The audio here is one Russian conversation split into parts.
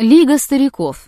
Лига стариков.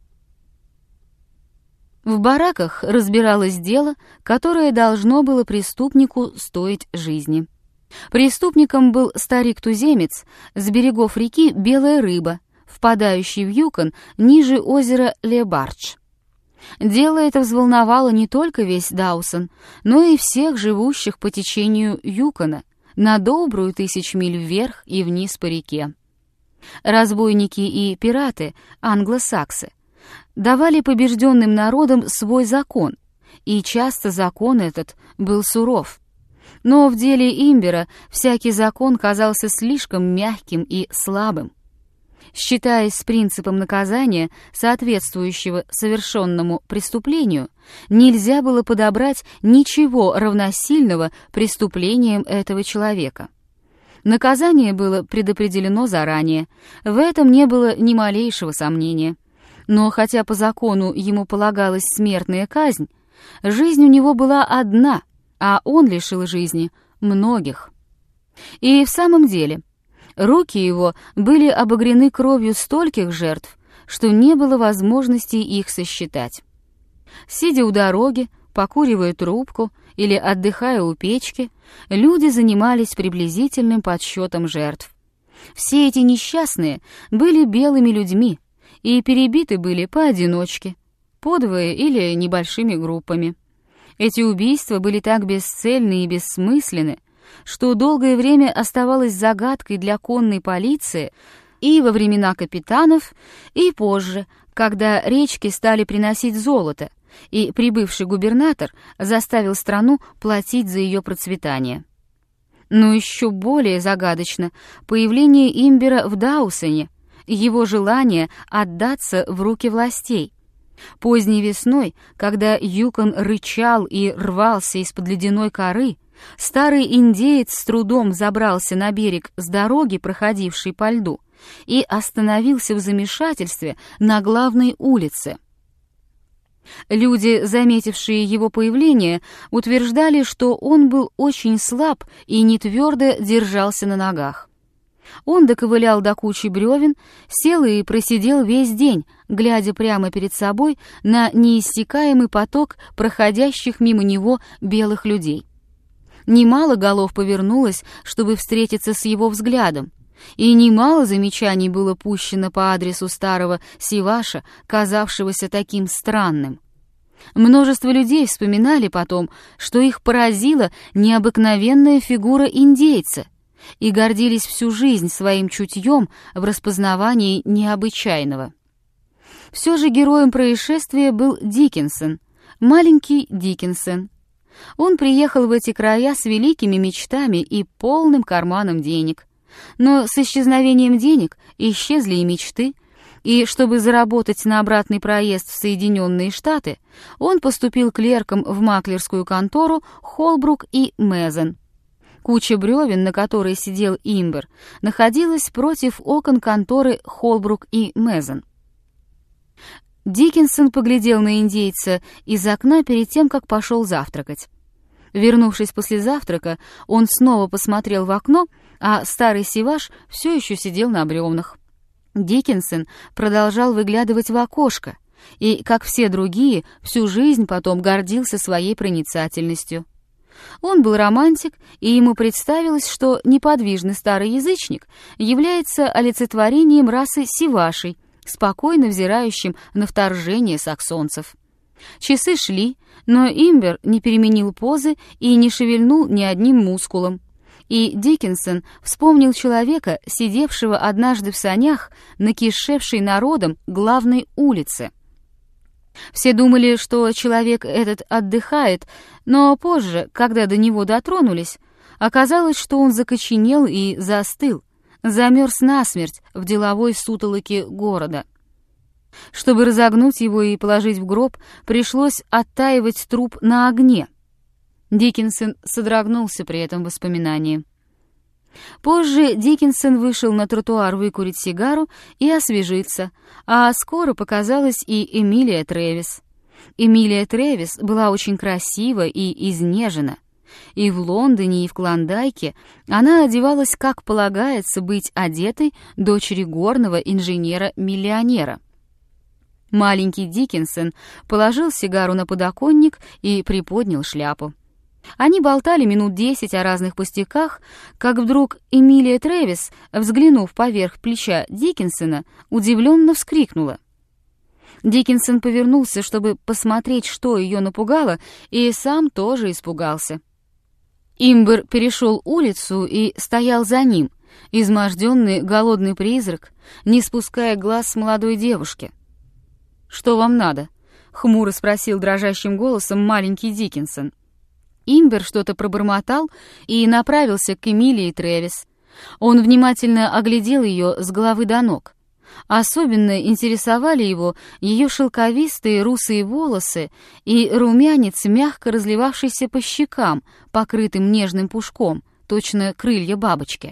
В бараках разбиралось дело, которое должно было преступнику стоить жизни. Преступником был старик-туземец с берегов реки Белая Рыба, впадающий в Юкон ниже озера Ле-Бардж. Дело это взволновало не только весь Даусон, но и всех живущих по течению Юкона на добрую 1000 миль вверх и вниз по реке. Разбойники и пираты, англосаксы, давали побежденным народам свой закон, и часто закон этот был суров. Но в деле Имбера всякий закон казался слишком мягким и слабым. Считаясь с принципом наказания, соответствующего совершенному преступлению, нельзя было подобрать ничего равносильного преступлениям этого человека. Наказание было предопределено заранее, в этом не было ни малейшего сомнения. Но хотя по закону ему полагалась смертная казнь, жизнь у него была одна, а он лишил жизни многих. И в самом деле, руки его были обогрены кровью стольких жертв, что не было возможности их сосчитать. Сидя у дороги, покуривая трубку или отдыхая у печки, люди занимались приблизительным подсчетом жертв. Все эти несчастные были белыми людьми и перебиты были поодиночке, подвое или небольшими группами. Эти убийства были так бесцельны и бессмысленны, что долгое время оставалось загадкой для конной полиции и во времена капитанов, и позже, когда речки стали приносить золото, и прибывший губернатор заставил страну платить за ее процветание. Но еще более загадочно появление Имбера в Даусоне, его желание отдаться в руки властей. Поздней весной, когда Юкон рычал и рвался из-под ледяной коры, старый индеец с трудом забрался на берег с дороги, проходившей по льду, и остановился в замешательстве на главной улице. Люди, заметившие его появление, утверждали, что он был очень слаб и нетвердо держался на ногах. Он доковылял до кучи бревен, сел и просидел весь день, глядя прямо перед собой на неиссякаемый поток проходящих мимо него белых людей. Немало голов повернулось, чтобы встретиться с его взглядом, и немало замечаний было пущено по адресу старого Сиваша, казавшегося таким странным. Множество людей вспоминали потом, что их поразила необыкновенная фигура индейца, и гордились всю жизнь своим чутьем в распознавании необычайного. Все же героем происшествия был Диккенсон, маленький Диккенсон. Он приехал в эти края с великими мечтами и полным карманом денег. Но с исчезновением денег исчезли и мечты, и чтобы заработать на обратный проезд в Соединенные Штаты, он поступил клерком в маклерскую контору Холбрук и Мезен. Куча бревен, на которой сидел Имбер, находилась против окон конторы Холбрук и Мезен. Диккенсон поглядел на индейца из окна перед тем, как пошел завтракать. Вернувшись после завтрака, он снова посмотрел в окно, а старый Сиваш все еще сидел на бревнах. Диккенсон продолжал выглядывать в окошко и, как все другие, всю жизнь потом гордился своей проницательностью. Он был романтик, и ему представилось, что неподвижный старый язычник является олицетворением расы Сивашей, спокойно взирающим на вторжение саксонцев. Часы шли, но Имбер не переменил позы и не шевельнул ни одним мускулом. И Диккенсон вспомнил человека, сидевшего однажды в санях на кишевшей народом главной улице. Все думали, что человек этот отдыхает, но позже, когда до него дотронулись, оказалось, что он закоченел и застыл, замерз насмерть в деловой сутолоке города. Чтобы разогнуть его и положить в гроб, пришлось оттаивать труп на огне. Диккенсон содрогнулся при этом воспоминании. Позже Диккенсон вышел на тротуар выкурить сигару и освежиться, а скоро показалась и Эмилия Трэвис. Эмилия Трэвис была очень красива и изнежена. И в Лондоне, и в Клондайке она одевалась, как полагается быть одетой дочери горного инженера-миллионера. Маленький Диккенсон положил сигару на подоконник и приподнял шляпу. Они болтали минут 10 о разных пустяках, как вдруг Эмилия Трэвис, взглянув поверх плеча Диккенсона, удивленно вскрикнула. Диккенсон повернулся, чтобы посмотреть, что ее напугало, и сам тоже испугался. Имбер перешел улицу и стоял за ним, изможденный голодный призрак, не спуская глаз с молодой девушки. «Что вам надо?» — хмуро спросил дрожащим голосом маленький Диккенсон. Имбер что-то пробормотал и направился к Эмилии Трэвис. Он внимательно оглядел ее с головы до ног. Особенно интересовали его ее шелковистые русые волосы и румянец, мягко разливавшийся по щекам, покрытым нежным пушком, точно крылья бабочки.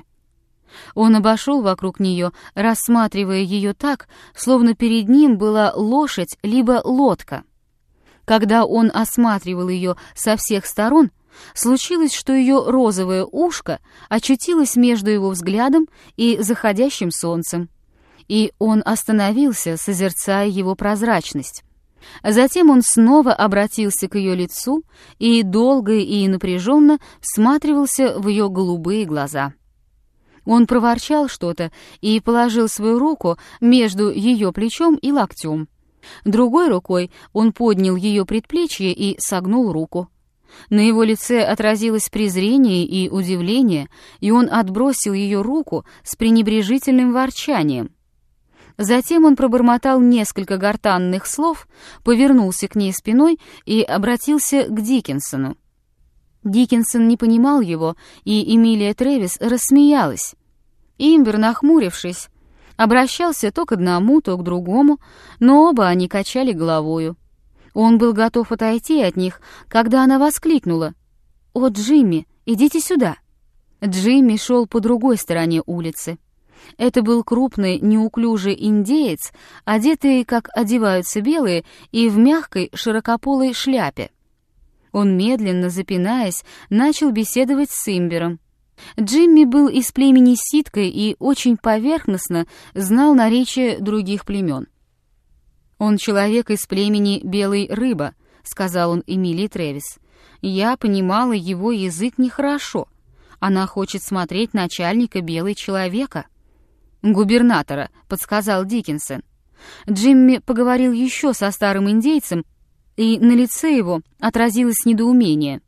Он обошел вокруг нее, рассматривая ее так, словно перед ним была лошадь либо лодка. Когда он осматривал ее со всех сторон, случилось, что ее розовое ушко очутилось между его взглядом и заходящим солнцем, и он остановился, созерцая его прозрачность. Затем он снова обратился к ее лицу и долго и напряженно всматривался в ее голубые глаза. Он проворчал что-то и положил свою руку между ее плечом и локтем. Другой рукой он поднял ее предплечье и согнул руку. На его лице отразилось презрение и удивление, и он отбросил ее руку с пренебрежительным ворчанием. Затем он пробормотал несколько гортанных слов, повернулся к ней спиной и обратился к Диккенсону. Диккенсон не понимал его, и Эмилия Трэвис рассмеялась. Имбер, нахмурившись, обращался то к одному, то к другому, но оба они качали головою. Он был готов отойти от них, когда она воскликнула: «О, Джимми, идите сюда!» Джимми шел по другой стороне улицы. Это был крупный, неуклюжий индеец, одетый, как одеваются белые, и в мягкой, широкополой шляпе. Он, медленно запинаясь, начал беседовать с Имбером. Джимми был из племени Ситка и очень поверхностно знал наречие других племен. «Он человек из племени Белой Рыба», — сказал он Эмилии Трэвис. «Я понимала его язык нехорошо. Она хочет смотреть начальника Белой Человека». «Губернатора», — подсказал Диккенсон. Джимми поговорил еще со старым индейцем, и на лице его отразилось недоумение.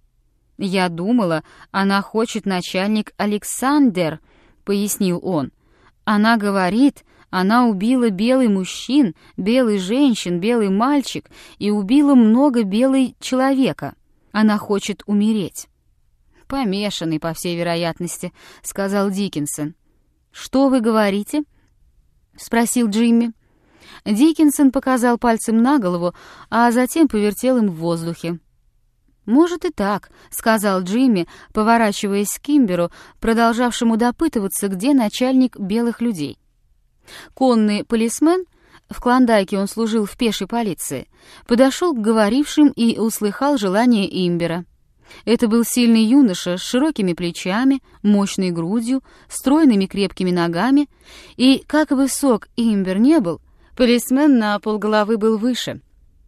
«Я думала, она хочет начальник Александр», — пояснил он. «Она говорит, она убила белый мужчин, белый женщин, белый мальчик и убила много белой человека. Она хочет умереть». «Помешанный, по всей вероятности», — сказал Диккенсон. «Что вы говорите?» — спросил Джимми. Диккенсон показал пальцем на голову, а затем повертел им в воздухе. «Может и так», — сказал Джимми, поворачиваясь к Имберу, продолжавшему допытываться, где начальник белых людей. Конный полисмен, в Клондайке он служил в пешей полиции, подошел к говорившим и услыхал желание Имбера. Это был сильный юноша с широкими плечами, мощной грудью, стройными крепкими ногами, и, как высок Имбер не был, полисмен на полголовы был выше.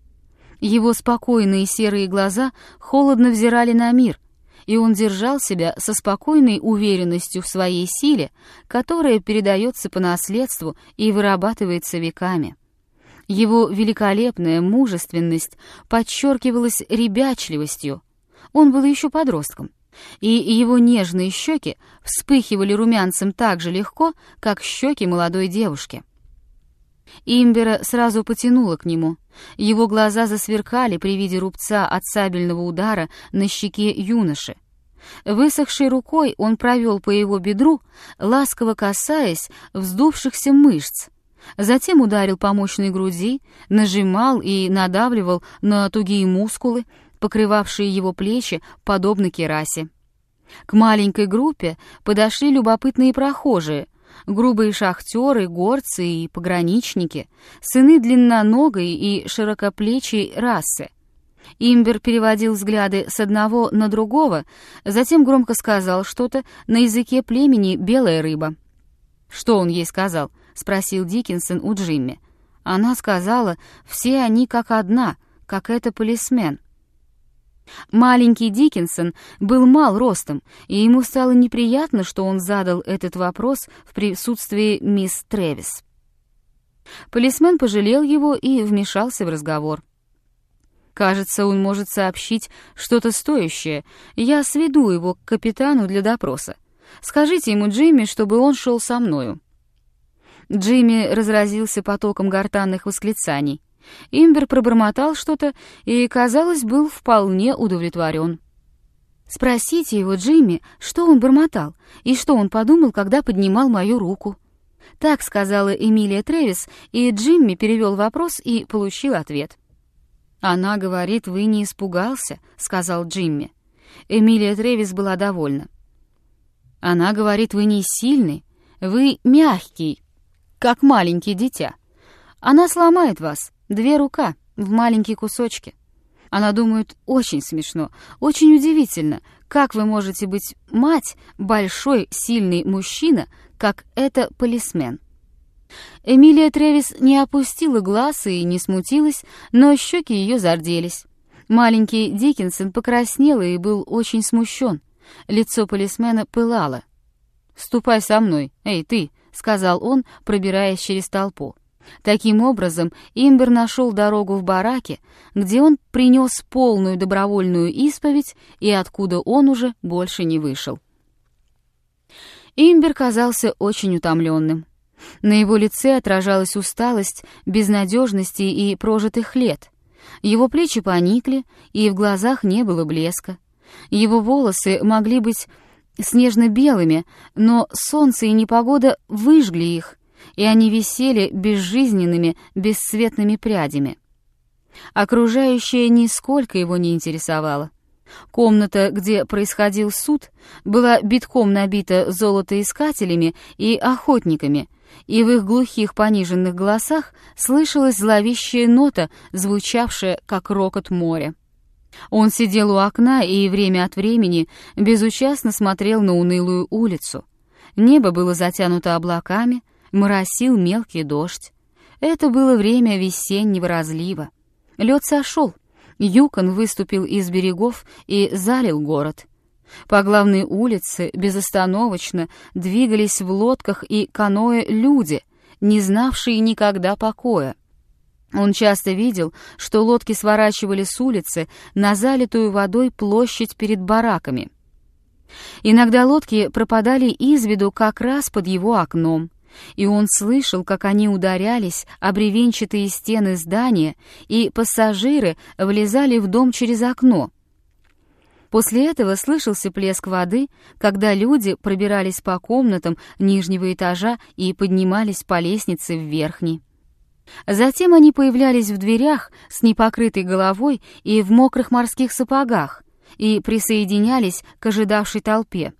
Его спокойные серые глаза холодно взирали на мир, и он держал себя со спокойной уверенностью в своей силе, которая передается по наследству и вырабатывается веками. Его великолепная мужественность подчеркивалась ребячливостью. Он был еще подростком, и его нежные щеки вспыхивали румянцем так же легко, как щеки молодой девушки. Имбера сразу потянуло к нему. Его глаза засверкали при виде рубца от сабельного удара на щеке юноши. Высохшей рукой он провел по его бедру, ласково касаясь вздувшихся мышц. Затем ударил по мощной груди, нажимал и надавливал на тугие мускулы, покрывавшие его плечи, подобно кирасе. К маленькой группе подошли любопытные прохожие, грубые шахтеры, горцы и пограничники, сыны длинноногой и широкоплечей расы. Имбер переводил взгляды с одного на другого, затем громко сказал что-то на языке племени «белая рыба». «Что он ей сказал?» — спросил Диккенсон у Джимми. «Она сказала, все они как одна, как это полисмен». Маленький Диккенсон был мал ростом, и ему стало неприятно, что он задал этот вопрос в присутствии мисс Трэвис. Полисмен пожалел его и вмешался в разговор. «Кажется, он может сообщить что-то стоящее. Я сведу его к капитану для допроса. Скажите ему, Джимми, чтобы он шел со мною». Джимми разразился потоком гортанных восклицаний. Имбер пробормотал что-то и, казалось, был вполне удовлетворен. «Спросите его, Джимми, что он бормотал и что он подумал, когда поднимал мою руку». Так сказала Эмилия Трэвис, и Джимми перевел вопрос и получил ответ. «Она говорит, вы не испугался», — сказал Джимми. Эмилия Трэвис была довольна. «Она говорит, вы не сильный, вы мягкий, как маленький дитя. Она сломает вас, 2 руки, в маленькие кусочки. Она думает, очень смешно, очень удивительно, как вы можете быть мать, большой, сильный мужчина, как это полисмен». Эмилия Трэвис не опустила глаз и не смутилась, но щеки ее зарделись. Маленький Диккенсон покраснел и был очень смущен. Лицо полисмена пылало. «Ступай со мной, эй, ты», — сказал он, пробираясь через толпу. Таким образом, Имбер нашел дорогу в бараки, где он принес полную добровольную исповедь и откуда он уже больше не вышел. Имбер казался очень утомленным. На его лице отражалась усталость, безнадежности и прожитых лет. Его плечи поникли, и в глазах не было блеска. Его волосы могли быть снежно-белыми, но солнце и непогода выжгли их, и они висели безжизненными, бесцветными прядями. Окружающее нисколько его не интересовало. Комната, где происходил суд, была битком набита золотоискателями и охотниками, и в их глухих пониженных голосах слышалась зловещая нота, звучавшая как рокот моря. Он сидел у окна и время от времени безучастно смотрел на унылую улицу. Небо было затянуто облаками, моросил мелкий дождь. Это было время весеннего разлива. Лед сошел, Юкон выступил из берегов и залил город. По главной улице безостановочно двигались в лодках и каноэ люди, не знавшие никогда покоя. Он часто видел, что лодки сворачивали с улицы на залитую водой площадь перед бараками. Иногда лодки пропадали из виду как раз под его окном, и он слышал, как они ударялись о бревенчатые стены здания, и пассажиры влезали в дом через окно. После этого слышался плеск воды, когда люди пробирались по комнатам нижнего этажа и поднимались по лестнице в верхний. Затем они появлялись в дверях с непокрытой головой и в мокрых морских сапогах и присоединялись к ожидавшей толпе.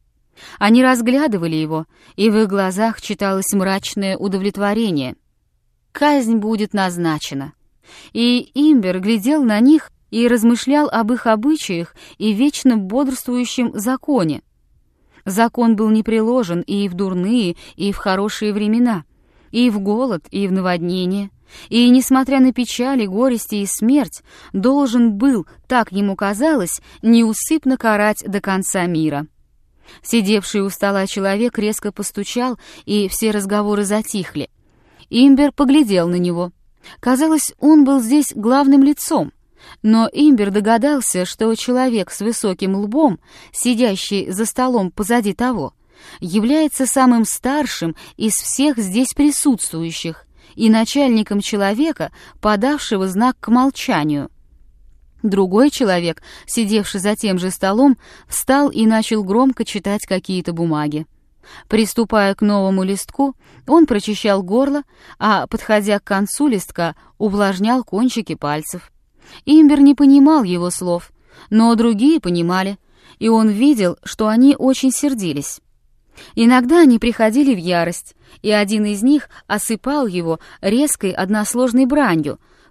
Они разглядывали его, и в их глазах читалось мрачное удовлетворение. Казнь будет назначена. И Имбер глядел на них и размышлял об их обычаях и вечно бодрствующем законе. Закон был непреложен и в дурные, и в хорошие времена, и в голод, и в наводнение, и, несмотря на печали, горести и смерть, должен был, так ему казалось, неусыпно карать до конца мира. Сидевший у стола человек резко постучал, и все разговоры затихли. Имбер поглядел на него. Казалось, он был здесь главным лицом, но Имбер догадался, что человек с высоким лбом, сидящий за столом позади того, является самым старшим из всех здесь присутствующих и начальником человека, подавшего знак к молчанию. Другой человек, сидевший за тем же столом, встал и начал громко читать какие-то бумаги. Приступая к новому листку, он прочищал горло, а, подходя к концу листка, увлажнял кончики пальцев. Имбер не понимал его слов, но другие понимали, и он видел, что они очень сердились. Иногда они приходили в ярость, и один из них осыпал его резкой односложной бранью,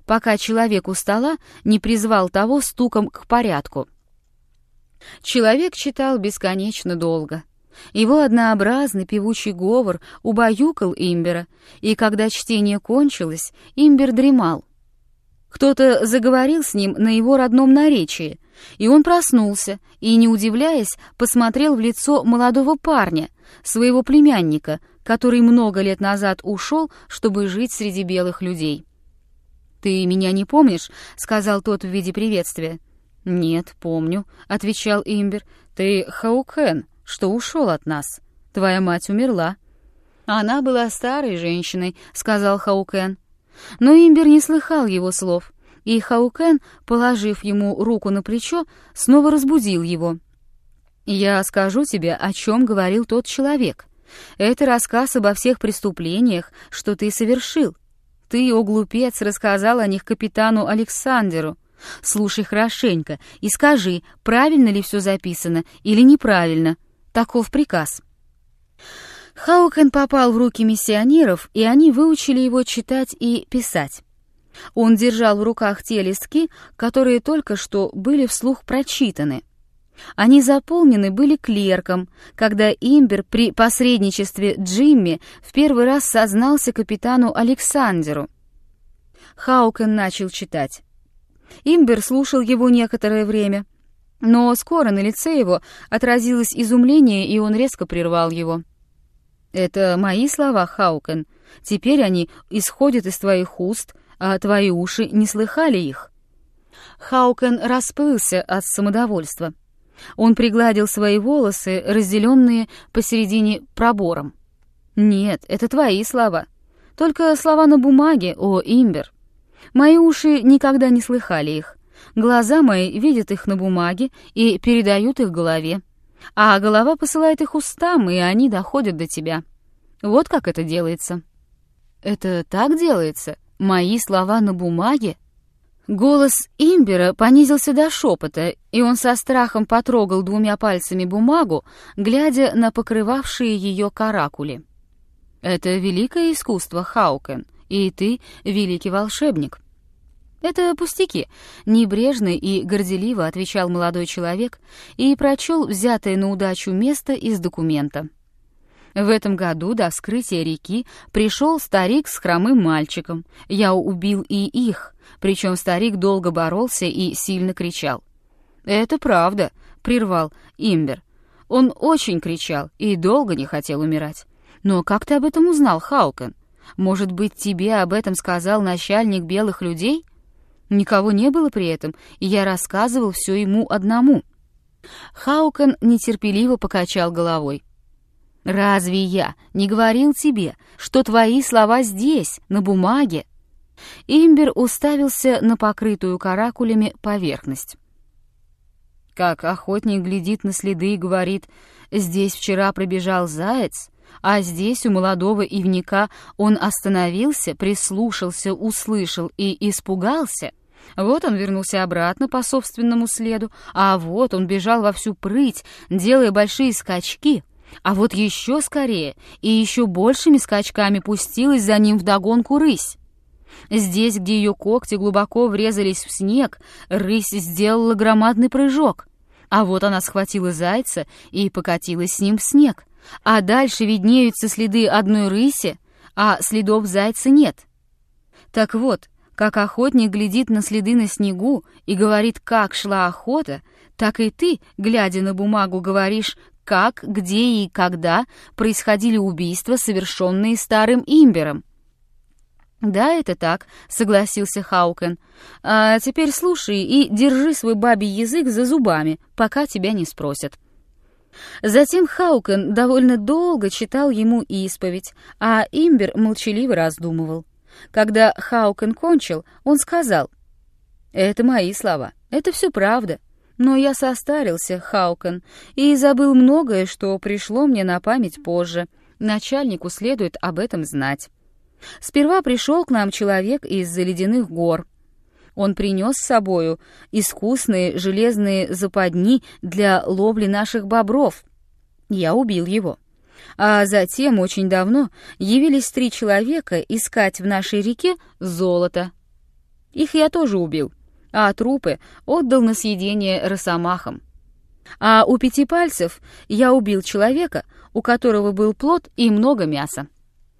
пока человек у стола не призвал того стуком к порядку. Человек читал бесконечно долго. Его однообразный певучий говор убаюкал Имбера, и когда чтение кончилось, Имбер дремал. Кто-то заговорил с ним на его родном наречии, и он проснулся и, не удивляясь, посмотрел в лицо молодого парня, своего племянника, который много лет назад ушел, чтобы жить среди белых людей. «Ты меня не помнишь?» — сказал тот в виде приветствия. «Нет, помню», — отвечал Имбер. «Ты Хаукен, что ушел от нас. Твоя мать умерла». «Она была старой женщиной», — сказал Хаукен. Но Имбер не слыхал его слов, и Хаукен, положив ему руку на плечо, снова разбудил его. «Я скажу тебе, о чем говорил тот человек. Это рассказ обо всех преступлениях, что ты совершил. Ты, о глупец, рассказал о них капитану Александеру. Слушай хорошенько и скажи, правильно ли все записано или неправильно. Таков приказ». Хаукен попал в руки миссионеров, и они выучили его читать и писать. Он держал в руках те листки, которые только что были вслух прочитаны. Они заполнены были клерком, когда Имбер при посредничестве Джимми в первый раз сознался капитану Александеру. Хаукен начал читать. Имбер слушал его некоторое время, но скоро на лице его отразилось изумление, и он резко прервал его. «Это мои слова, Хаукен. Теперь они исходят из твоих уст, а твои уши не слыхали их». Хаукен расплылся от самодовольства. Он пригладил свои волосы, разделенные посередине пробором. «Нет, это твои слова. Только слова на бумаге, о Имбер. Мои уши никогда не слыхали их. Глаза мои видят их на бумаге и передают их голове. А голова посылает их устам, и они доходят до тебя. Вот как это делается». «Это так делается? Мои слова на бумаге?» Голос Имбера понизился до шепота, и он со страхом потрогал двумя пальцами бумагу, глядя на покрывавшие ее каракули. «Это великое искусство, Хаукен, и ты великий волшебник». «Это пустяки», — небрежно и горделиво отвечал молодой человек и прочел взятое на удачу место из документа. «В этом году до вскрытия реки пришел старик с хромым мальчиком. Я убил и их, причем старик долго боролся и сильно кричал». «Это правда», — прервал Имбер. «Он очень кричал и долго не хотел умирать. Но как ты об этом узнал, Хаукен? Может быть, тебе об этом сказал начальник белых людей?» «Никого не было при этом, и я рассказывал все ему одному». Хаукен нетерпеливо покачал головой. «Разве я не говорил тебе, что твои слова здесь, на бумаге?» Имбер уставился на покрытую каракулями поверхность. Как охотник глядит на следы и говорит: «Здесь вчера пробежал заяц», а здесь у молодого ивника он остановился, прислушался, услышал и испугался. Вот он вернулся обратно по собственному следу, а вот он бежал во всю прыть, делая большие скачки, а вот еще скорее и еще большими скачками пустилась за ним вдогонку рысь. Здесь, где ее когти глубоко врезались в снег, рысь сделала громадный прыжок, а вот она схватила зайца и покатилась с ним в снег. А дальше виднеются следы одной рыси, а следов зайца нет. Так вот, как охотник глядит на следы на снегу и говорит, как шла охота, так и ты, глядя на бумагу, говоришь, как, где и когда происходили убийства, совершенные старым Имбером. «Да, это так», — согласился Хаукен. «А теперь слушай и держи свой бабий язык за зубами, пока тебя не спросят». Затем Хаукен довольно долго читал ему исповедь, а Имбер молчаливо раздумывал. Когда Хаукен кончил, он сказал: «Это мои слова, это все правда, но я состарился, Хаукен, и забыл многое, что пришло мне на память позже. Начальнику следует об этом знать. Сперва пришел к нам человек из-за ледяных гор. Он принес с собою искусные железные западни для ловли наших бобров. Я убил его. А затем, очень давно, явились 3 человека искать в нашей реке золото. Их я тоже убил, а трупы отдал на съедение росомахам. А у Пятипальцев я убил человека, у которого был плод и много мяса».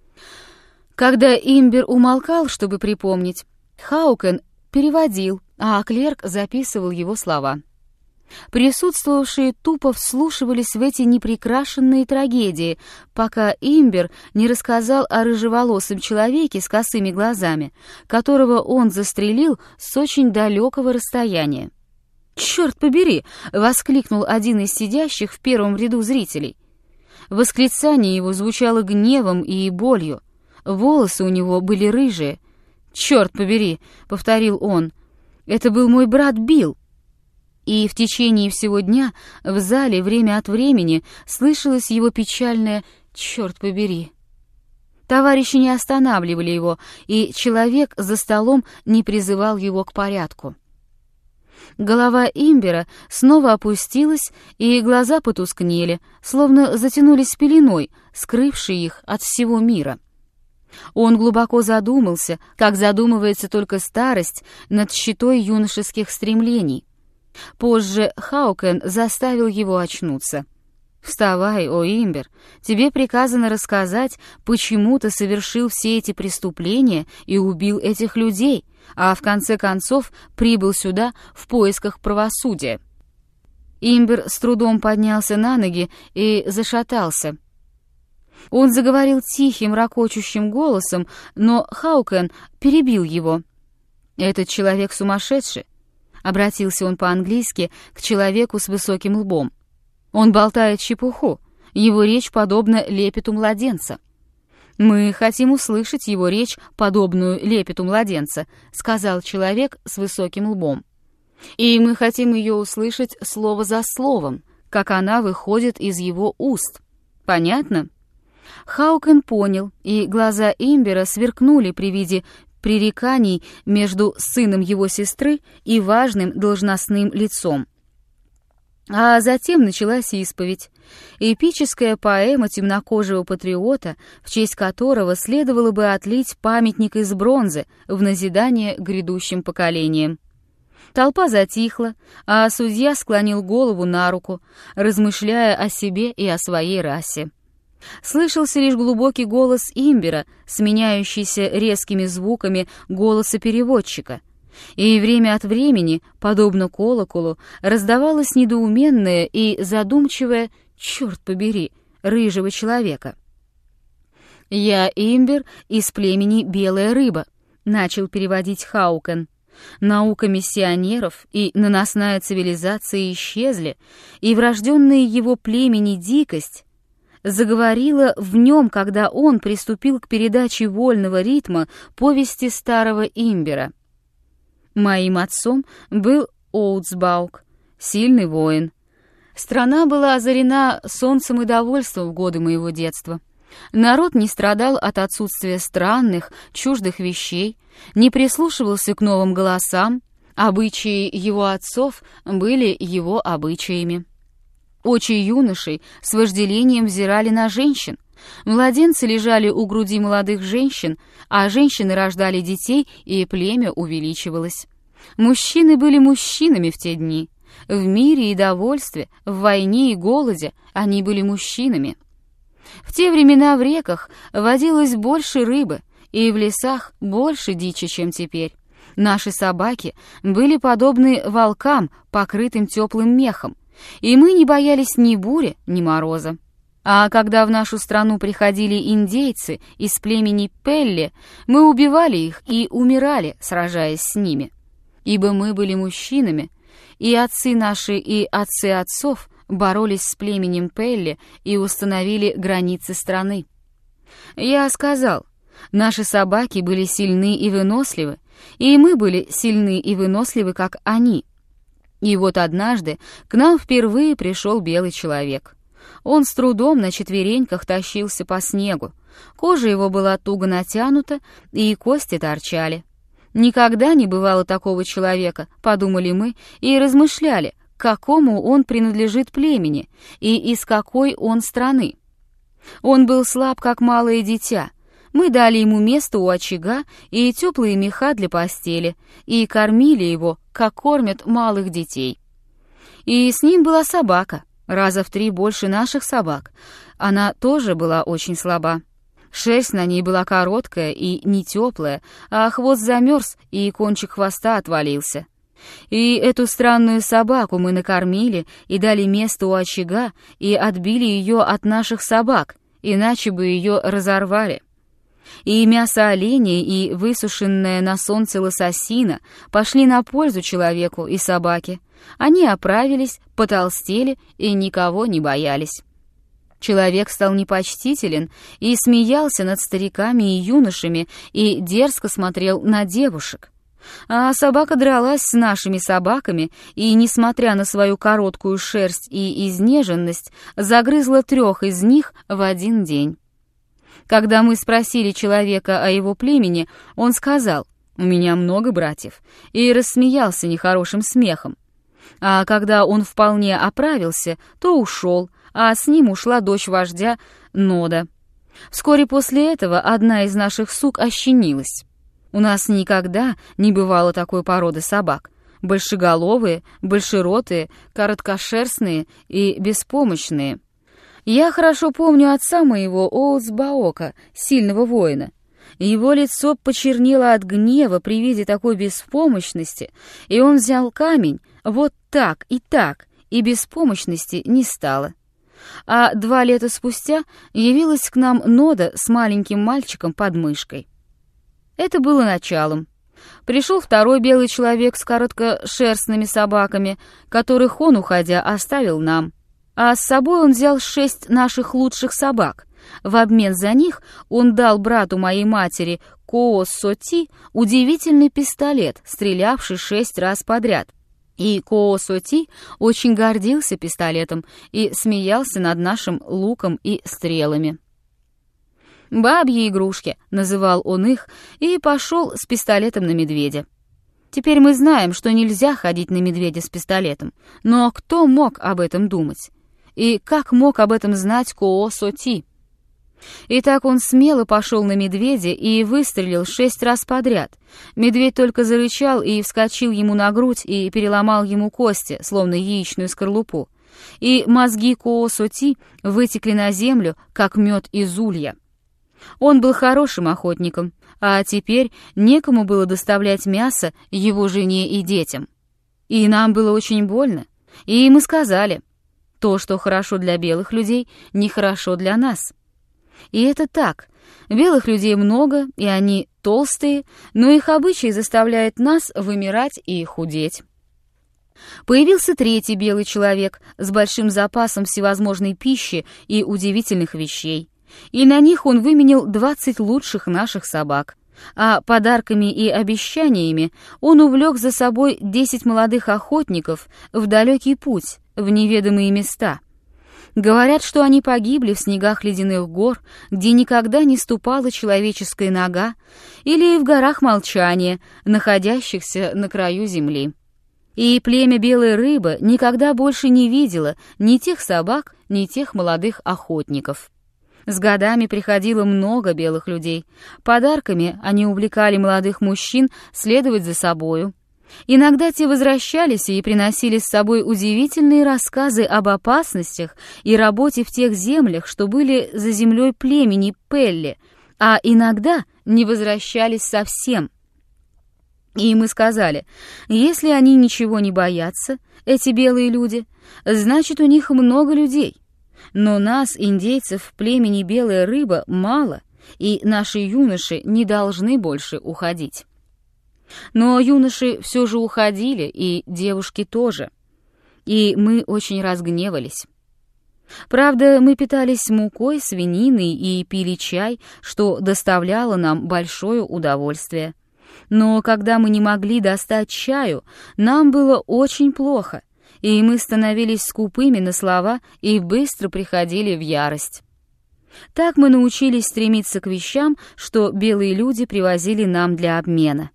Когда Имбер умолкал, чтобы припомнить, Хаукен переводил, а клерк записывал его слова. Присутствовавшие тупо вслушивались в эти неприкрашенные трагедии, пока Имбер не рассказал о рыжеволосом человеке с косыми глазами, которого он застрелил с очень далекого расстояния. «Черт побери!» — воскликнул один из сидящих в первом ряду зрителей. Восклицание его звучало гневом и болью. Волосы у него были рыжие. «Черт побери!» — повторил он. «Это был мой брат Билл». И в течение всего дня в зале время от времени слышалось его печальное «черт побери». Товарищи не останавливали его, и человек за столом не призывал его к порядку. Голова Имбера снова опустилась, и глаза потускнели, словно затянулись пеленой, скрывшей их от всего мира. Он глубоко задумался, как задумывается только старость над щитой юношеских стремлений. Позже Хаукен заставил его очнуться. «Вставай, о Имбер, тебе приказано рассказать, почему ты совершил все эти преступления и убил этих людей, а в конце концов прибыл сюда в поисках правосудия». Имбер с трудом поднялся на ноги и зашатался. Он заговорил тихим, ракочущим голосом, но Хаукен перебил его. «Этот человек сумасшедший», — обратился он по-английски к человеку с высоким лбом. «Он болтает чепуху, его речь подобна лепету младенца». «Мы хотим услышать его речь, подобную лепету младенца», — сказал человек с высоким лбом. «И мы хотим ее услышать слово за словом, как она выходит из его уст. Понятно?» Хаукен понял, и глаза Имбера сверкнули при виде пререканий между сыном его сестры и важным должностным лицом. А затем началась исповедь, эпическая поэма темнокожего патриота, в честь которого следовало бы отлить памятник из бронзы в назидание грядущим поколениям. Толпа затихла, а судья склонил голову на руку, размышляя о себе и о своей расе. Слышался лишь глубокий голос Имбера, сменяющийся резкими звуками голоса переводчика. И время от времени, подобно колоколу, раздавалось недоуменное и задумчивое «черт побери» рыжего человека. «Я Имбер из племени Белая рыба», — начал переводить Хаукен. «Наука миссионеров и наносная цивилизация исчезли, и врожденная его племени дикость заговорила в нем, когда он приступил к передаче вольного ритма повести старого Имбера. Моим отцом был Оутсбаук, сильный воин. Страна была озарена солнцем и довольством в годы моего детства. Народ не страдал от отсутствия странных, чуждых вещей, не прислушивался к новым голосам, обычаи его отцов были его обычаями. Очи юношей с вожделением взирали на женщин. Младенцы лежали у груди молодых женщин, а женщины рождали детей, и племя увеличивалось. Мужчины были мужчинами в те дни. В мире и довольстве, в войне и голоде они были мужчинами. В те времена в реках водилось больше рыбы, и в лесах больше дичи, чем теперь. Наши собаки были подобны волкам, покрытым теплым мехом, и мы не боялись ни бури, ни мороза. А когда в нашу страну приходили индейцы из племени Пелли, мы убивали их и умирали, сражаясь с ними. Ибо мы были мужчинами, и отцы наши и отцы отцов боролись с племенем Пелли и установили границы страны. Я сказал, наши собаки были сильны и выносливы, и мы были сильны и выносливы, как они. И вот однажды к нам впервые пришел белый человек. Он с трудом на четвереньках тащился по снегу. Кожа его была туго натянута, и кости торчали. Никогда не бывало такого человека, подумали мы, и размышляли, к какому он принадлежит племени и из какой он страны. Он был слаб, как малое дитя. Мы дали ему место у очага и теплые меха для постели, и кормили его, как кормят малых детей. И с ним была собака, раза в 3 больше наших собак. Она тоже была очень слаба. Шерсть на ней была короткая и не теплая, а хвост замерз, и кончик хвоста отвалился. И эту странную собаку мы накормили и дали место у очага, и отбили ее от наших собак, иначе бы ее разорвали. И мясо оленя и высушенное на солнце лососина пошли на пользу человеку и собаке. Они оправились, потолстели и никого не боялись. Человек стал непочтителен и смеялся над стариками и юношами и дерзко смотрел на девушек. А собака дралась с нашими собаками и, несмотря на свою короткую шерсть и изнеженность, загрызла 3 из них в один день. Когда мы спросили человека о его племени, он сказал: «У меня много братьев», и рассмеялся нехорошим смехом. А когда он вполне оправился, то ушел, а с ним ушла дочь вождя Нода. Вскоре после этого одна из наших сук ощенилась. У нас никогда не бывало такой породы собак. Большеголовые, большеротые, короткошерстные и беспомощные. Я хорошо помню отца моего Оуцбаока, сильного воина. Его лицо почернело от гнева при виде такой беспомощности, и он взял камень вот так, и беспомощности не стало. А 2 лета спустя явилась к нам Нода с маленьким мальчиком под мышкой. Это было началом. Пришел 2-й белый человек с короткошерстными собаками, которых он, уходя, оставил нам. А с собой он взял 6 наших лучших собак. В обмен за них он дал брату моей матери Коосоти удивительный пистолет, стрелявший 6 раз подряд. И Коосоти очень гордился пистолетом и смеялся над нашим луком и стрелами. «Бабьи игрушки», — называл он их, и пошел с пистолетом на медведя. Теперь мы знаем, что нельзя ходить на медведя с пистолетом, но кто мог об этом думать? И как мог об этом знать Коосоти? Итак, он смело пошел на медведя и выстрелил 6 раз подряд. Медведь только зарычал и вскочил ему на грудь и переломал ему кости, словно яичную скорлупу. И мозги Коосоти вытекли на землю, как мед из улья. Он был хорошим охотником, а теперь некому было доставлять мясо его жене и детям. И нам было очень больно, и мы сказали: то, что хорошо для белых людей, нехорошо для нас. И это так. Белых людей много, и они толстые, но их обычай заставляет нас вымирать и худеть. Появился 3-й белый человек с большим запасом всевозможной пищи и удивительных вещей. И на них он выменял 20 лучших наших собак. А подарками и обещаниями он увлек за собой 10 молодых охотников в далекий путь, в неведомые места. Говорят, что они погибли в снегах ледяных гор, где никогда не ступала человеческая нога, или в горах молчания, находящихся на краю земли. И племя Белая Рыба никогда больше не видело ни тех собак, ни тех молодых охотников. С годами приходило много белых людей. Подарками они увлекали молодых мужчин следовать за собою. Иногда те возвращались и приносили с собой удивительные рассказы об опасностях и работе в тех землях, что были за землей племени Пелли, а иногда не возвращались совсем. И мы сказали: если они ничего не боятся, эти белые люди, значит, у них много людей. Но нас, индейцев племени Белая Рыба, мало, и наши юноши не должны больше уходить. Но юноши все же уходили, и девушки тоже. И мы очень разгневались. Правда, мы питались мукой, свининой и пили чай, что доставляло нам большое удовольствие. Но когда мы не могли достать чаю, нам было очень плохо, и мы становились скупыми на слова и быстро приходили в ярость. Так мы научились стремиться к вещам, что белые люди привозили нам для обмена.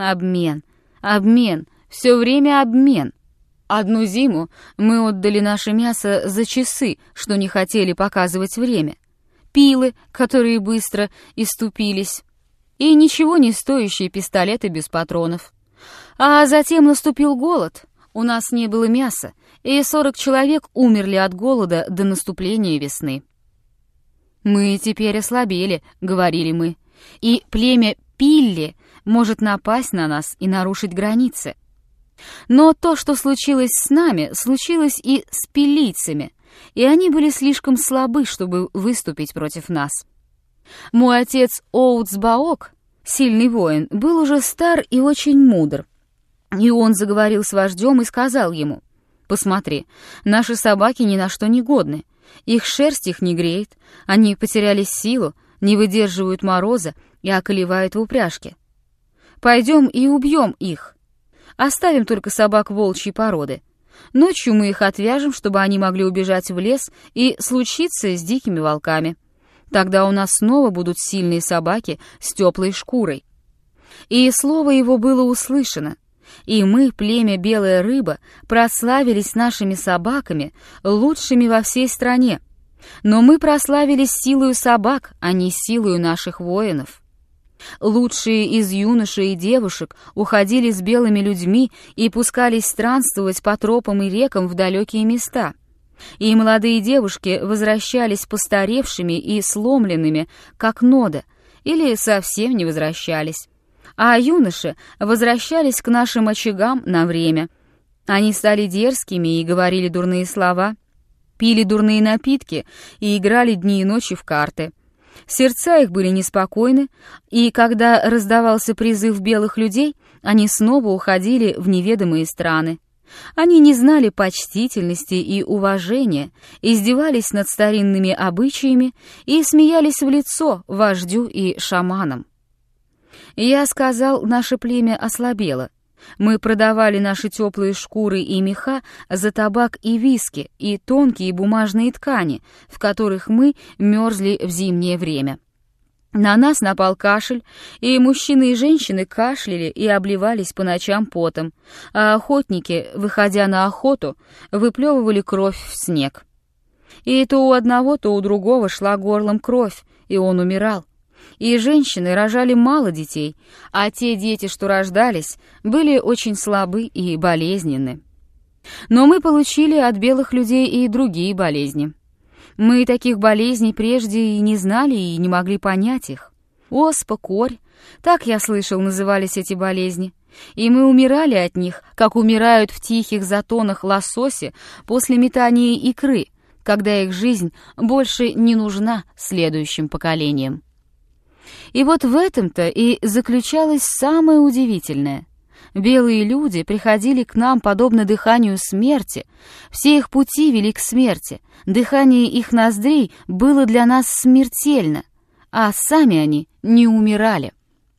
Обмен, все время обмен. Одну зиму мы отдали наше мясо за часы, что не хотели показывать время. пилы, которые быстро иступились, и ничего не стоящие пистолеты без патронов. А затем наступил голод, у нас не было мяса, и 40 человек умерли от голода до наступления весны. «Мы теперь ослабели», — говорили мы, — «и племя Пилли может напасть на нас и нарушить границы». Но то, что случилось с нами, случилось и с пилийцами, и они были слишком слабы, чтобы выступить против нас. Мой отец Оуцбаок, сильный воин, был уже стар и очень мудр, и он заговорил с вождем и сказал ему: «Посмотри, наши собаки ни на что не годны, их шерсть их не греет, они потеряли силу, не выдерживают мороза и околевают в упряжке. Пойдем и убьем их. Оставим только собак волчьей породы. Ночью мы их отвяжем, чтобы они могли убежать в лес и случиться с дикими волками. Тогда у нас снова будут сильные собаки с теплой шкурой». И слово его было услышано, и мы, племя Белая Рыба, прославились нашими собаками, лучшими во всей стране. Но мы прославились силою собак, а не силою наших воинов. Лучшие из юношей и девушек уходили с белыми людьми и пускались странствовать по тропам и рекам в далекие места. И молодые девушки возвращались постаревшими и сломленными, как нода, или совсем не возвращались. А юноши возвращались к нашим очагам на время. Они стали дерзкими и говорили дурные слова, пили дурные напитки и играли дни и ночи в карты. Сердца их были неспокойны, и когда раздавался призыв белых людей, они снова уходили в неведомые страны. Они не знали почтительности и уважения, издевались над старинными обычаями и смеялись в лицо вождю и шаманам. Я сказал, наше племя ослабело. Мы продавали наши теплые шкуры и меха за табак и виски, и тонкие бумажные ткани, в которых мы мерзли в зимнее время. На нас напал кашель, и мужчины и женщины кашляли и обливались по ночам потом, а охотники, выходя на охоту, выплевывали кровь в снег. И то у одного, то у другого шла горлом кровь, и он умирал. И женщины рожали мало детей, а те дети, что рождались, были очень слабы и болезненны. Но мы получили от белых людей и другие болезни. Мы таких болезней прежде и не знали, и не могли понять их. Оспа, корь, так, я слышал, назывались эти болезни. И мы умирали от них, как умирают в тихих затонах лососи после метания икры, когда их жизнь больше не нужна следующим поколениям. И вот в этом-то и заключалось самое удивительное. Белые люди приходили к нам подобно дыханию смерти, все их пути вели к смерти, дыхание их ноздрей было для нас смертельно, а сами они не умирали.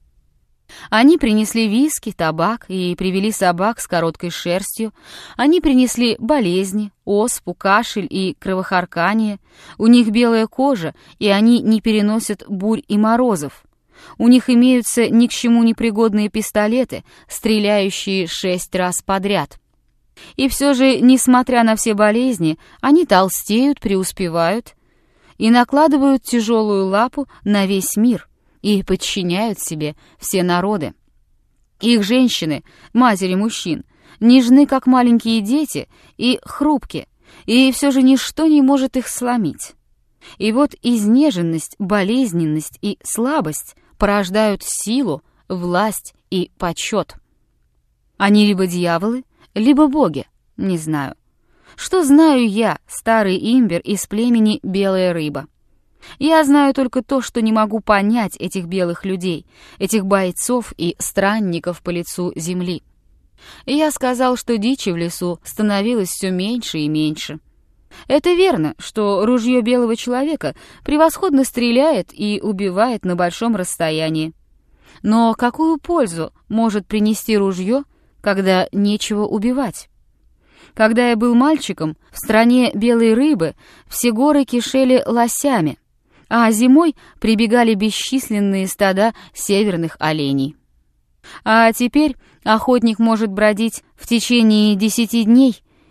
Они принесли виски, табак и привели собак с короткой шерстью. Они принесли болезни, оспу, кашель и кровохарканье. У них белая кожа, и они не переносят бурь и морозов. У них имеются ни к чему непригодные пистолеты, стреляющие 6 раз подряд. И все же, несмотря на все болезни, они толстеют, преуспевают и накладывают тяжелую лапу на весь мир и подчиняют себе все народы. Их женщины, матери мужчин, нежны, как маленькие дети, и хрупки, и все же ничто не может их сломить. И вот изнеженность, болезненность и слабость порождают силу, власть и почет. Они либо дьяволы, либо боги, не знаю. Что знаю я, старый имбер из племени Белая Рыба? Я знаю только то, что не могу понять этих белых людей, этих бойцов и странников по лицу земли. Я сказал, что дичи в лесу становилось все меньше и меньше. Это верно, что ружье белого человека превосходно стреляет и убивает на большом расстоянии. Но какую пользу может принести ружье, когда нечего убивать? Когда я был мальчиком, в стране Белой Рыбы все горы кишели лосями, а зимой прибегали бесчисленные стада северных оленей. А теперь охотник может бродить в течение 10 дней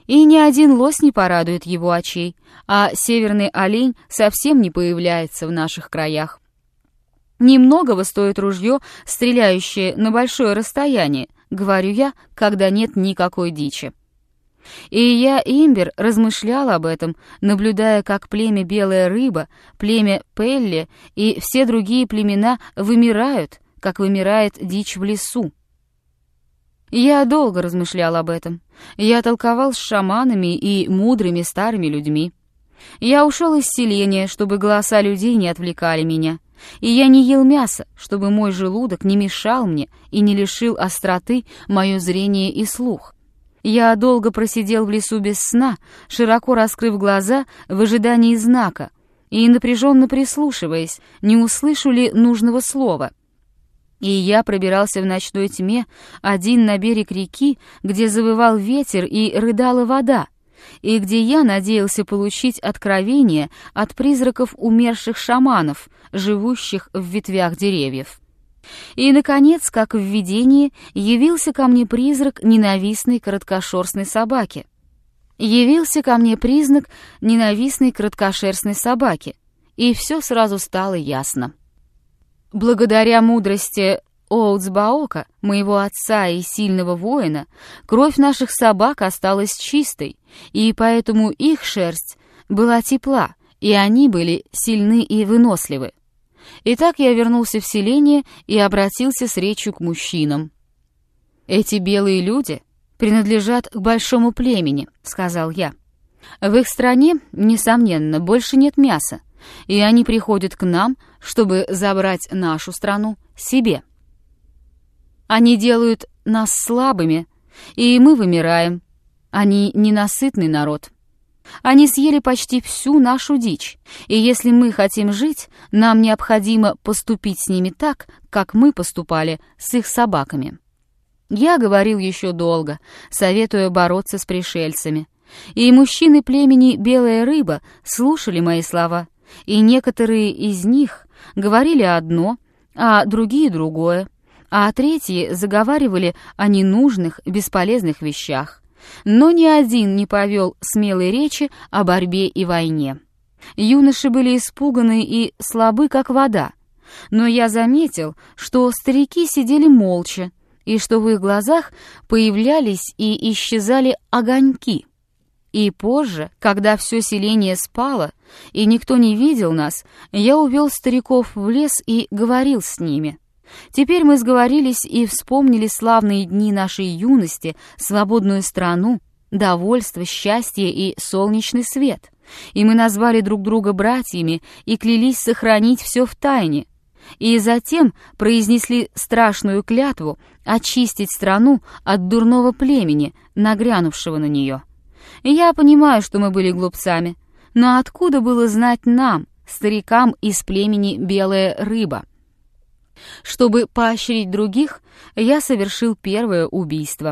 И ни один лось не порадует его очей, а северный олень совсем не появляется в наших краях. Немногого стоит ружье, стреляющее на большое расстояние, говорю я, когда нет никакой дичи. И я, Имбер, размышлял об этом, наблюдая, как племя Белая Рыба, племя Пелли и все другие племена вымирают, как вымирает дичь в лесу. Я долго размышлял об этом. Я толковал с шаманами и мудрыми старыми людьми. Я ушел из селения, чтобы голоса людей не отвлекали меня. И я не ел мясо, чтобы мой желудок не мешал мне и не лишил остроты мое зрение и слух. Я долго просидел в лесу без сна, широко раскрыв глаза в ожидании знака и напряженно прислушиваясь, не услышу ли нужного слова. И я пробирался в ночной тьме один на берег реки, где завывал ветер и рыдала вода, и где я надеялся получить откровение от призраков умерших шаманов, живущих в ветвях деревьев. И, наконец, как в видении, явился ко мне призрак ненавистной короткошерстной собаки. И все сразу стало ясно. Благодаря мудрости Оуцбаока, моего отца и сильного воина, кровь наших собак осталась чистой, и поэтому их шерсть была тепла, и они были сильны и выносливы. Итак, я вернулся в селение и обратился с речью к мужчинам. «Эти белые люди принадлежат к большому племени», — сказал я. «В их стране, несомненно, больше нет мяса, и они приходят к нам, чтобы забрать нашу страну себе. Они делают нас слабыми, и мы вымираем. Они ненасытный народ. Они съели почти всю нашу дичь, и если мы хотим жить, нам необходимо поступить с ними так, как мы поступали с их собаками». Я говорил еще долго, советуя бороться с пришельцами, и мужчины племени Белая Рыба слушали мои слова, и некоторые из них говорили одно, а другие другое, а третьи заговаривали о ненужных, бесполезных вещах. Но ни один не повел смелой речи о борьбе и войне. Юноши были испуганы и слабы, как вода, но я заметил, что старики сидели молча, и что в их глазах появлялись и исчезали огоньки. И позже, когда все селение спало, и никто не видел нас, я увел стариков в лес и говорил с ними. Теперь мы сговорились и вспомнили славные дни нашей юности, свободную страну, довольство, счастье и солнечный свет. И мы назвали друг друга братьями и клялись сохранить все в тайне. И затем произнесли страшную клятву очистить страну от дурного племени, нагрянувшего на нее. Я понимаю, что мы были глупцами, но откуда было знать нам, старикам из племени Белая Рыба? Чтобы поощрить других, я совершил первое убийство.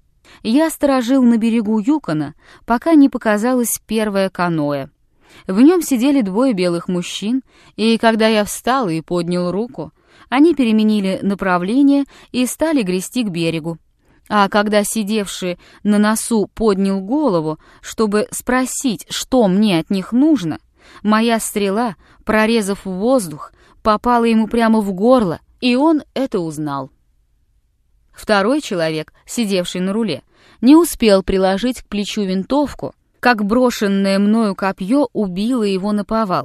Я сторожил на берегу Юкона, пока не показалось первое каноэ. В нем сидели двое белых мужчин, и когда я встал и поднял руку, они переменили направление и стали грести к берегу. А когда сидевший на носу поднял голову, чтобы спросить, что мне от них нужно, моя стрела, прорезав воздух, попала ему прямо в горло, и он это узнал. Второй человек, сидевший на руле, не успел приложить к плечу винтовку, как брошенное мною копье убило его наповал.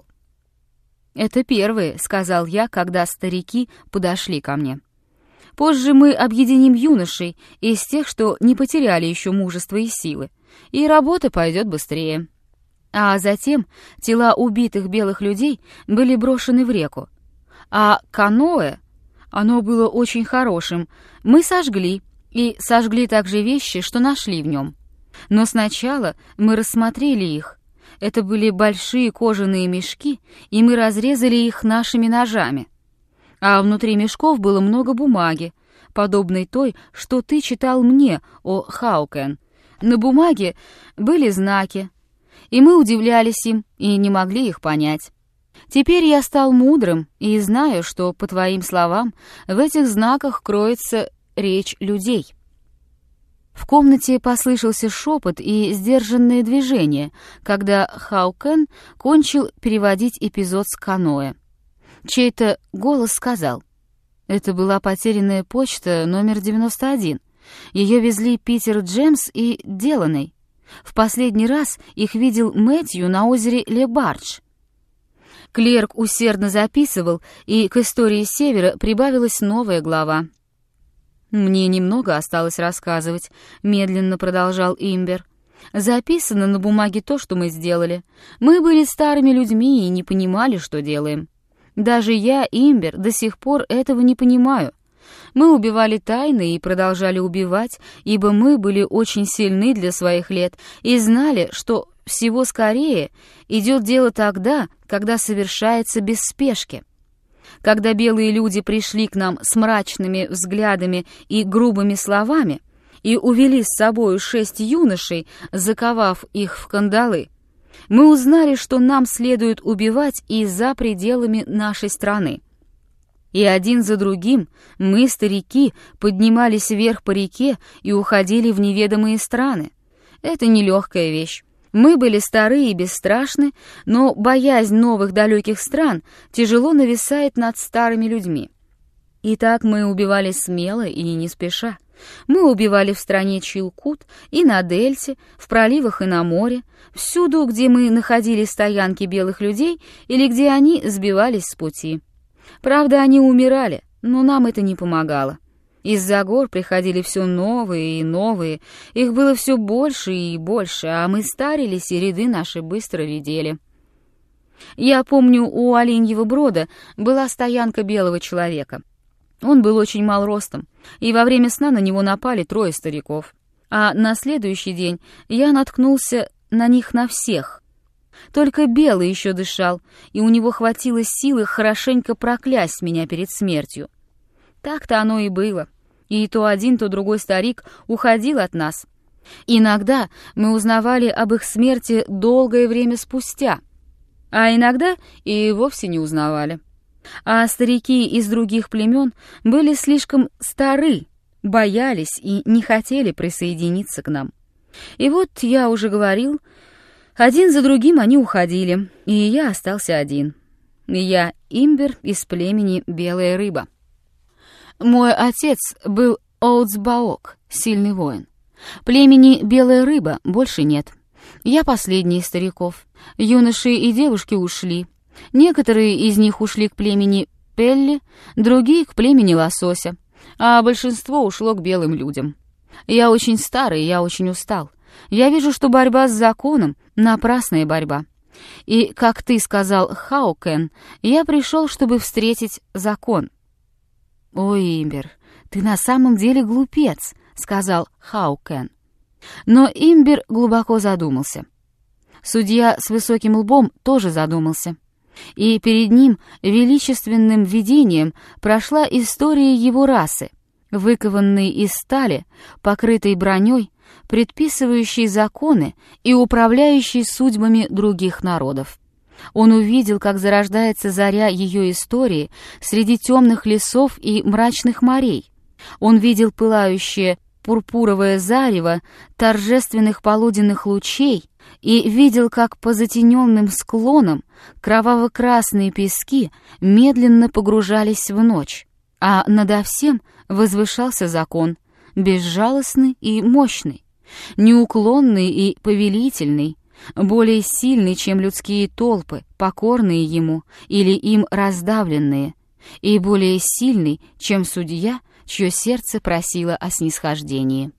«Это первые», — сказал я, когда старики подошли ко мне. «Позже мы объединим юношей из тех, что не потеряли еще мужество и силы, и работа пойдет быстрее». А затем тела убитых белых людей были брошены в реку. А каноэ, оно было очень хорошим, мы сожгли, и сожгли также вещи, что нашли в нем. Но сначала мы рассмотрели их. Это были большие кожаные мешки, и мы разрезали их нашими ножами. А внутри мешков было много бумаги, подобной той, что ты читал мне, о Хаукен. На бумаге были знаки, и мы удивлялись им и не могли их понять. Теперь я стал мудрым и знаю, что, по твоим словам, в этих знаках кроется речь людей. В комнате послышался шепот и сдержанное движение, когда Хаукен кончил переводить эпизод с каноэ. Чей-то голос сказал: «Это была потерянная почта номер 91. Ее везли Питер Джемс и Деланой. В последний раз их видел Мэтью на озере Ле-Бардж». Клерк усердно записывал, и к истории Севера прибавилась новая глава. «Мне немного осталось рассказывать», — медленно продолжал Имбер. «Записано на бумаге то, что мы сделали. Мы были старыми людьми и не понимали, что делаем. Даже я, Имбер, до сих пор этого не понимаю. Мы убивали тайно и продолжали убивать, ибо мы были очень сильны для своих лет и знали, что всего скорее идет дело тогда, когда совершается без спешки. Когда белые люди пришли к нам с мрачными взглядами и грубыми словами и увели с собою 6 юношей, заковав их в кандалы, мы узнали, что нам следует убивать и за пределами нашей страны. И один за другим мы, старики, поднимались вверх по реке и уходили в неведомые страны. Это нелегкая вещь. Мы были стары и бесстрашны, но боязнь новых далеких стран тяжело нависает над старыми людьми. Итак, мы убивали смело и не спеша. Мы убивали в стране Чилкут и на дельте, в проливах и на море, всюду, где мы находили стоянки белых людей или где они сбивались с пути. Правда, они умирали, но нам это не помогало. Из-за гор приходили все новые и новые, их было все больше и больше, а мы старились, и ряды наши быстро редели. Я помню, у Оленьего Брода была стоянка белого человека. Он был очень мал ростом, и во время сна на него напали 3 стариков. А на следующий день я наткнулся на них на всех. Только белый еще дышал, и у него хватило силы хорошенько проклясть меня перед смертью. Так-то оно и было. И то один, то другой старик уходил от нас. Иногда мы узнавали об их смерти долгое время спустя, а иногда и вовсе не узнавали. А старики из других племен были слишком стары, боялись и не хотели присоединиться к нам. И вот, я уже говорил, один за другим они уходили, и я остался один. Я Имбер из племени Белая Рыба. Мой отец был Оуцбаок, сильный воин. Племени Белая Рыба больше нет. Я последний из стариков. Юноши и девушки ушли. Некоторые из них ушли к племени Пелли, другие — к племени Лосося, а большинство ушло к белым людям. Я очень старый, я очень устал. Я вижу, что борьба с законом — напрасная борьба. И, как ты сказал, Хаукен, я пришел, чтобы встретить закон. «Ой, Имбер, ты на самом деле глупец», — сказал Хаукен. Но Имбер глубоко задумался. Судья с высоким лбом тоже задумался. И перед ним величественным видением прошла история его расы, выкованной из стали, покрытой броней, предписывающей законы и управляющей судьбами других народов. Он увидел, как зарождается заря ее истории среди темных лесов и мрачных морей. Он видел пылающее пурпуровое зарево торжественных полуденных лучей и видел, как по затененным склонам кроваво-красные пески медленно погружались в ночь, а надо всем возвышался закон, безжалостный и мощный, неуклонный и повелительный, более сильный, чем людские толпы, покорные ему или им раздавленные, и более сильный, чем судья, чье сердце просило о снисхождении.